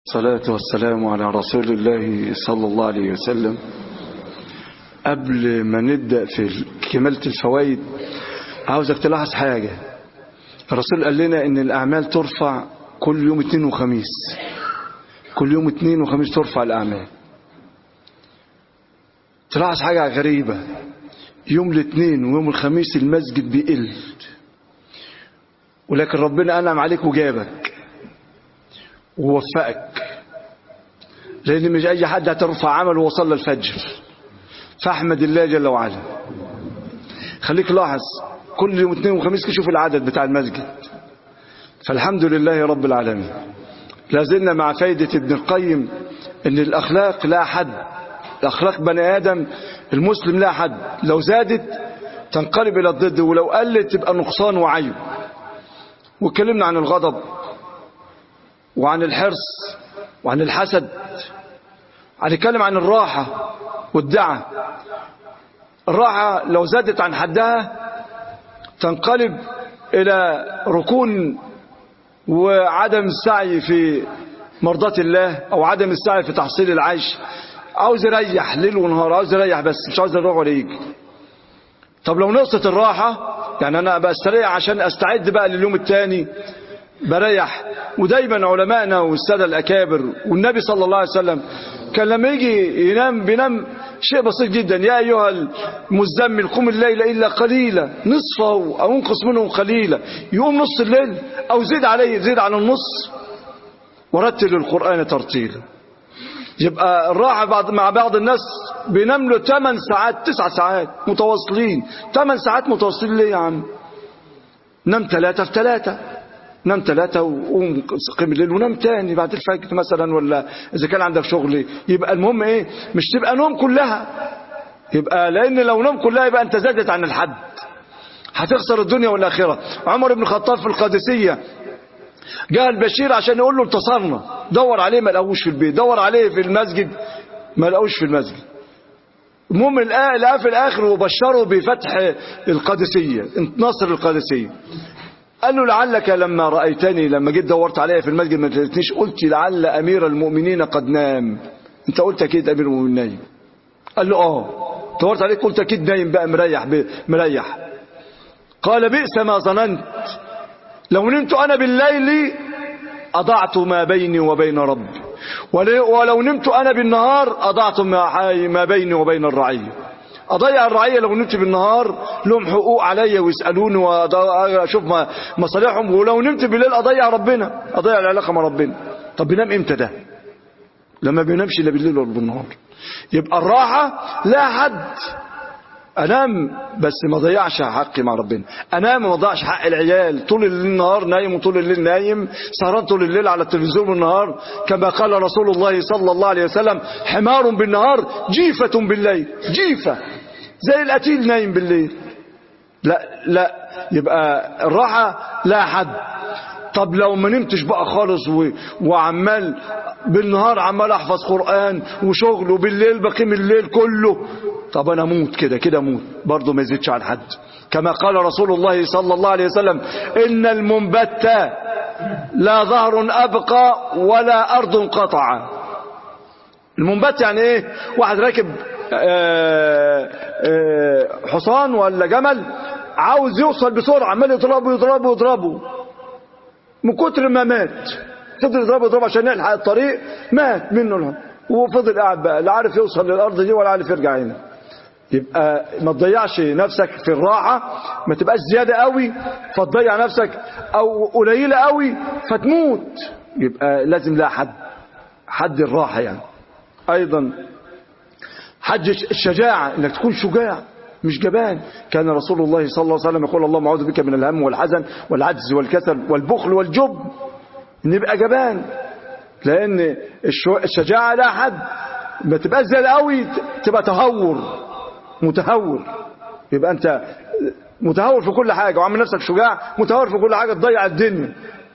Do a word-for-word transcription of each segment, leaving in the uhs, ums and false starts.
الصلاة والسلام على رسول الله صلى الله عليه وسلم. قبل ما نبدأ في كمالة الفوائد عاوزك تلاحظ حاجة. الرسول قال لنا ان الأعمال ترفع كل يوم اثنين وخميس، كل يوم اثنين وخميس ترفع الأعمال. تلاحظ حاجة غريبة، يوم الاثنين ويوم الخميس المسجد بيقل، ولكن ربنا أنعم عليك وجابك ووفقك، لأن مش أي حد هترفع عمل ووصل للفجر، فاحمد الله جل وعلا. خليك لاحظ كل يوم اثنين وخميس شوف العدد بتاع المسجد، فالحمد لله رب العالمين. لازلنا مع فايدة ابن القيم ان الأخلاق لا حد، الأخلاق بني آدم المسلم لا حد، لو زادت تنقلب إلى الضد، ولو قلت تبقى نقصان وعيب. واتكلمنا عن الغضب وعن الحرص وعن الحسد، هنتكلم عن الراحة والدعة. الراحة لو زادت عن حدها تنقلب إلى ركون وعدم السعي في مرضاة الله، أو عدم السعي في تحصيل العيش. عاوز يريح ليل ونهار، عاوز يريح بس مش عاوز يروح ولا يجي. طب لو نقصت الراحة، يعني أنا بستريح عشان أستعد بقى لليوم الثاني، بريح. ودايما علمائنا والسادة الأكابر والنبي صلى الله عليه وسلم كان لما يجي ينام بينام شيء بسيط جدا: يا أيها المزمل قم الليل إلا قليلا نصفه أو انقص منه قليلا. يقوم نص الليل أو زيد عليه، زيد على النص، ورتل القرآن ترتيلا. يبقى الراحة بعض مع بعض الناس بينام له ثمان ساعات تسع ساعات متواصلين. ثمان ساعات متواصلين ليه يا عم؟ نام ثلاثة في ثلاثة، نام ثلاثة وقوم قيم الليل ونام تاني بعد الفجر مثلا، ولا إذا كان عندك شغل. يبقى المهم إيه؟ مش تبقى نوم كلها، يبقى لأن لو نوم كلها يبقى أنت زادت عن الحد، هتخسر الدنيا والآخرة. عمر بن الخطاب في القادسية جاء البشير عشان يقول له انتصرنا، دور عليه ما لقوش في البيت، دور عليه في المسجد ما لقوش في المسجد. المهم لقاه في الآخر وبشره بفتح القادسية، نصر القادسية. قال له: لعلك لما رأيتني لما جيت دورت عليه في المسجد ما لقيتنيش، قلت لعل أمير المؤمنين قد نام. انت قلت اكيد أمير المؤمنين نايم. قال له: اه دورت عليك قلت اكيد نايم بقى مريح مريح. قال: بئس ما ظننت، لو نمت أنا بالليل أضعت ما بيني وبين ربي، ولو نمت أنا بالنهار أضعت ما بيني وبين الرعية. أضيع الرعية لو نمت بالنهار، لهم حقوق علي ويسألوني وأشوف مصالحهم، ولو نمت بالليل أضيع ربنا، أضيع العلاقة مع ربنا. طب بينام إمتى ده؟ لما بينامش إلا بالليل ولا بالنهار. يبقى الراحة لا حد. أنام بس ما ضيعش حقي مع ربنا، أنام ما ضيعش حق العيال، طول الليل النهار نايم وطول الليل نايم، سهران طول الليل على التلفزيون بالنهار، كما قال رسول الله صلى الله عليه وسلم: حمار بالنهار جيفة بالليل. جيفة زي القتيل نايم بالليل. لا لا، يبقى الراحة لا حد. طب لو ما نمتش بقى خالص و... وعمال بالنهار عمال احفظ قرآن وشغل، وبالليل بقيم الليل كله، طب انا اموت كده كده اموت برضه ما يزيدش عن حد. كما قال رسول الله صلى الله عليه وسلم: ان المنبت لا ظهر ابقى ولا ارض قطع. المنبت يعني ايه؟ واحد راكب آآ آآ حصان ولا جمل، عاوز يوصل بسرعه، عمال يضربه يضربه يضربه، من كتر ما مات فضل يضربه يضربه عشان يلحق الطريق، مات منه الهم، وفضل قاعد بقى لا عارف يوصل للارض دي ولا عارف يرجع هنا. يبقى ما تضيعش نفسك في الراحه، ما تبقاش زياده قوي فتضيع نفسك، او قليله قوي فتموت. يبقى لازم لا حد، حد الراحه يعني. ايضا حج الشجاعه، انك تكون شجاع مش جبان. كان رسول الله صلى الله عليه وسلم يقول: اللهم اعوذ بك من الهم والحزن والعجز والكسل والبخل والجبن. نبقى جبان، لان الشجاعه لا حد. ما تبقاش زي قوي تبقى تهور، متهور. يبقى انت متهور في كل حاجه وعامل نفسك شجاع، متهور في كل حاجه تضيع الدنيا.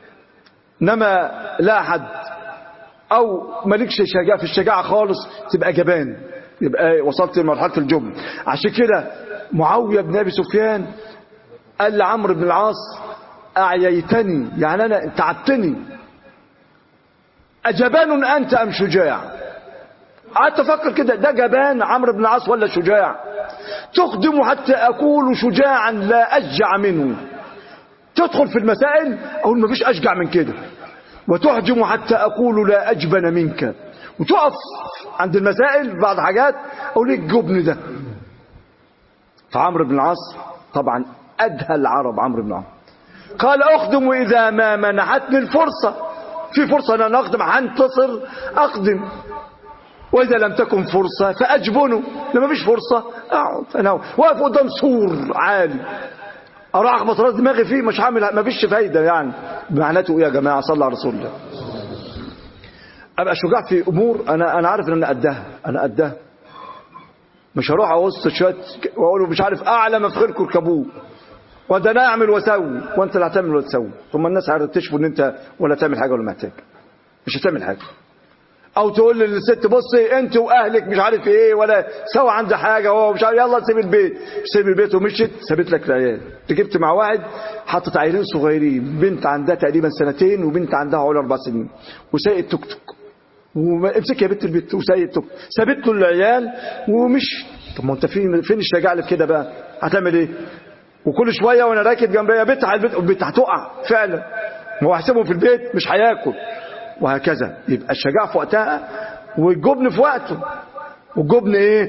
انما لا حد، او مالكش شجاعه في الشجاعه خالص تبقى جبان، يبقى وصلت لمرحله الجبن. عشان كده معاويه بن ابي سفيان قال لعمرو بن العاص: اعييتني، يعني انا تعبتني، أجبان أنت أم شجاع؟ قعدت أفكر كده، ده جبان عمرو بن العاص ولا شجاع؟ تقدم حتى أكون شجاعا لا أشجع منه. تدخل في المسائل أقول ما فيش أشجع من كده، وتحجم حتى أقول لا أجبن منك. وتقف عند المسائل بعض حاجات أقول إيه الجبن ده. فعمرو بن العاص طبعا أدهى العرب. عمرو بن العاص قال أخدم إذا ما منحتني الفرصة، في فرصة أنا نخدم هنتصر أقدم، وإذا لم تكن فرصة فأجبنه. لما فيش فرصة أقعد أنا واقف قدام سور عالي أروح أخبط راس دماغي فيه، مش هعمل، ما فيش فايدة. يعني معناته إيه يا جماعة؟ صلى على رسول الله. أبقى شجاع في أمور أنا أنا عارف إن أنا قدها، أنا قدها. مش هروح أوسط شوية وأقول مش عارف أعلى مفخركم اركبوه، وده أنا أعمل وأسوي، وأنت اللي هتعمل ولا تسوي. ثم الناس هتكتشفوا إن أنت ولا تعمل حاجة ولا محتاج، مش هتعمل حاجة. او تقول للست بصي انت واهلك مش عارف ايه ولا سوى عند حاجه، هو مش عارف، يلا سيب البيت. سيب البيت ومشيت، سابت لك العيال. جبت مع واحد حطت عيلين صغيرين، بنت عندها تقريبا سنتين وبنت عندها حوالي اربع سنين، وسايق التوك توك، وامسك يا بنت البيت وسايق التوك، سابت له العيال ومش. طب ما انت فين فين الشجاعه اللي في كده بقى؟ هتعمل ايه؟ وكل شويه وانا راكب جنبها بنت على البيت، البنت هتقع فعلا، ما هو هيسيبهم في البيت مش هياكل، وهكذا. يبقى الشجاعة في وقتها والجبن في وقته. والجبن ايه؟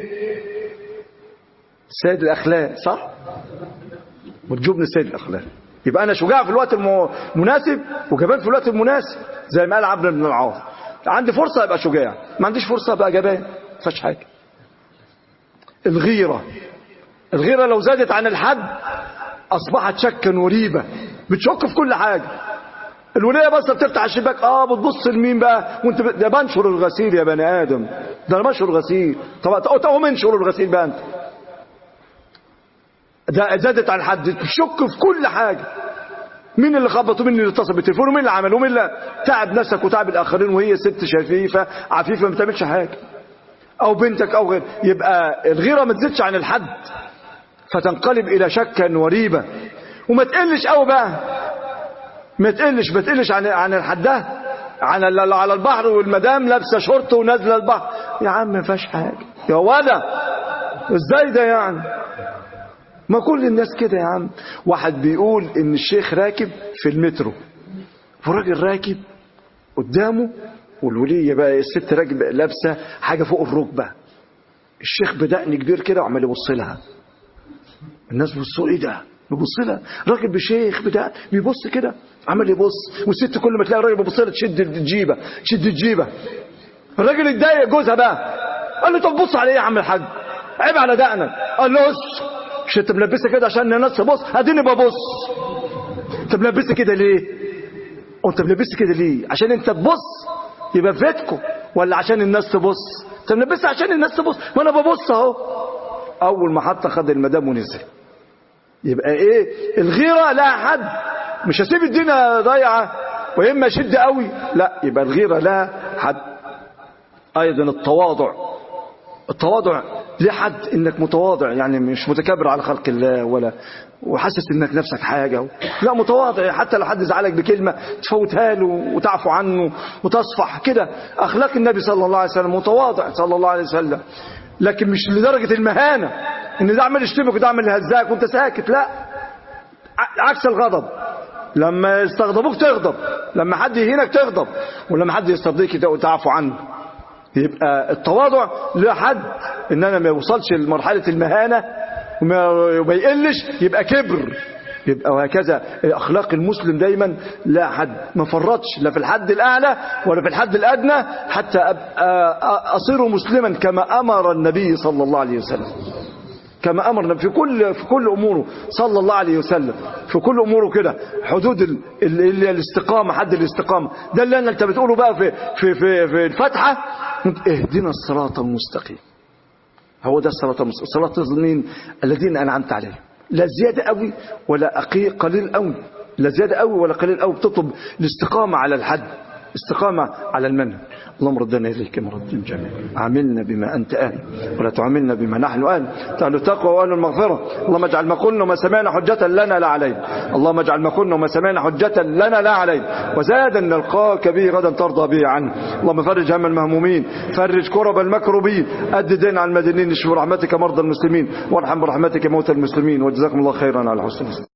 سيد الاخلاق، صح؟ والجبن سيد الاخلاق. يبقى انا شجاع في الوقت المناسب وجبان في الوقت المناسب، زي ما قال عمرو بن العاص. عندي فرصة ابقى شجاع، ما عنديش فرصة ابقى جبان، ما فيهاش حاجة. الغيرة، الغيرة لو زادت عن الحد اصبحت شكا وريبة، بتشك في كل حاجة. الوليه بس بتفتح الشباك، اه بتبص لمين بقى وانت ب... ده بنشر الغسيل يا بني ادم، ده انا بنشر الغسيل. طب تقوم انشر الغسيل بقى انت. ده زادت عن الحد، تشك في كل حاجه. مين اللي خبط ومين اللي اتصل بالتليفون ومين اللي عمل ومين اللي تعب نفسك وتعب الاخرين، وهي ست شفيفه عفيفه ما بتعملش حاجه، او بنتك او غير. يبقى الغيره ما تزيدش عن الحد فتنقلب الى شكا وريبه. وما تقلش قوي بقى، ما تقلش ما تقلش عن عن الحد ده، على على البحر والمدام لابسه شورت ونازله البحر. يا عم ما فيهاش حاجه يا ولا، ازاي ده يعني؟ ما كل الناس كده يا عم. واحد بيقول ان الشيخ راكب في المترو، والراجل راكب قدامه والوليه بقى الست راكبه لابسه حاجه فوق الركبه، الشيخ بدقن كبير كده وعمال يبص لها. الناس بيبصوا ايه ده؟ بيبص لها راجل بشيخ بتاع بيبص كده عمال يبص، والست كل ما تلاقي الراجل بيبص لها تشد الجيبه تشد الجيبه. الراجل اتضايق، جوزها بقى قال له طب بص على ايه يا عم الحاج؟ عيب على دقنك. قال له بص، مش انت ملبسه كده عشان الناس تبص؟ اديني ببص. انت ملبسه كده ليه؟ وانت ملبسه كده ليه؟ عشان انت تبص يبقى في بيتكم، ولا عشان الناس تبص؟ انت ملبسه عشان الناس تبص، ما انا ببص اهو. اول ما حط خد المدام ونزل. يبقى ايه؟ الغيره لها حد، مش هسيب الدنيا ضايعه واما شد قوي، لا، يبقى الغيره لها حد. ايضا التواضع، التواضع ليه حد، انك متواضع يعني مش متكبر على خلق الله ولا وحاسس انك نفسك حاجه، لا متواضع. حتى لو حد زعلك بكلمه تفوتها له وتعفو عنه وتصفح كده. اخلاق النبي صلى الله عليه وسلم، متواضع صلى الله عليه وسلم، لكن مش لدرجه المهانه ان ده عمال يشتمك وده عمال يهزاك وانت ساكت، لا، عكس الغضب. لما يستغضبوك تغضب، لما حد يهينك تغضب، ولما حد يسترضيك تعفو عنه. يبقى التواضع له حد، ان انا ما يوصلش لمرحله المهانه وما يقلش يبقى كبر. يبقى وهكذا اخلاق المسلم دايما لا حد، ما فرطش لا في الحد الاعلى ولا في الحد الادنى، حتى اصير مسلما كما امر النبي صلى الله عليه وسلم، كما امرنا في كل في كل اموره صلى الله عليه وسلم، في كل اموره كده. حدود ال ال الاستقامه، حد الاستقامه ده اللي انت بتقوله بقى في في في, في الفاتحه، اهدنا الصراط المستقيم. هو ده الصراط المستقيم، صراط مين؟ الذين انعمت عليهم. لا زياده قوي ولا قليل قوي، لا زياده قوي ولا قليل قوي. بتطلب الاستقامه على الحد، استقامة على المنهج. اللهم ردنا إليك مرد جميل، عاملنا بما أنت أهل ولا تعاملنا بما نحن أهل، أهل التقوى وأهل المغفرة. اللهم اجعل ما قلنا وما سمعنا حجة لنا لا علينا، اللهم اجعل ما قلنا وما سمعنا حجة لنا لا علينا، وزادا نلقاك به غدا ترضى به عنه. اللهم فرج هم المهمومين، فرج كرب المكروبين، أد دين على المدينين، اشف برحمتك مرضى المسلمين، وارحم برحمتك موتى المسلمين. وجزاكم الله خيرا على حسن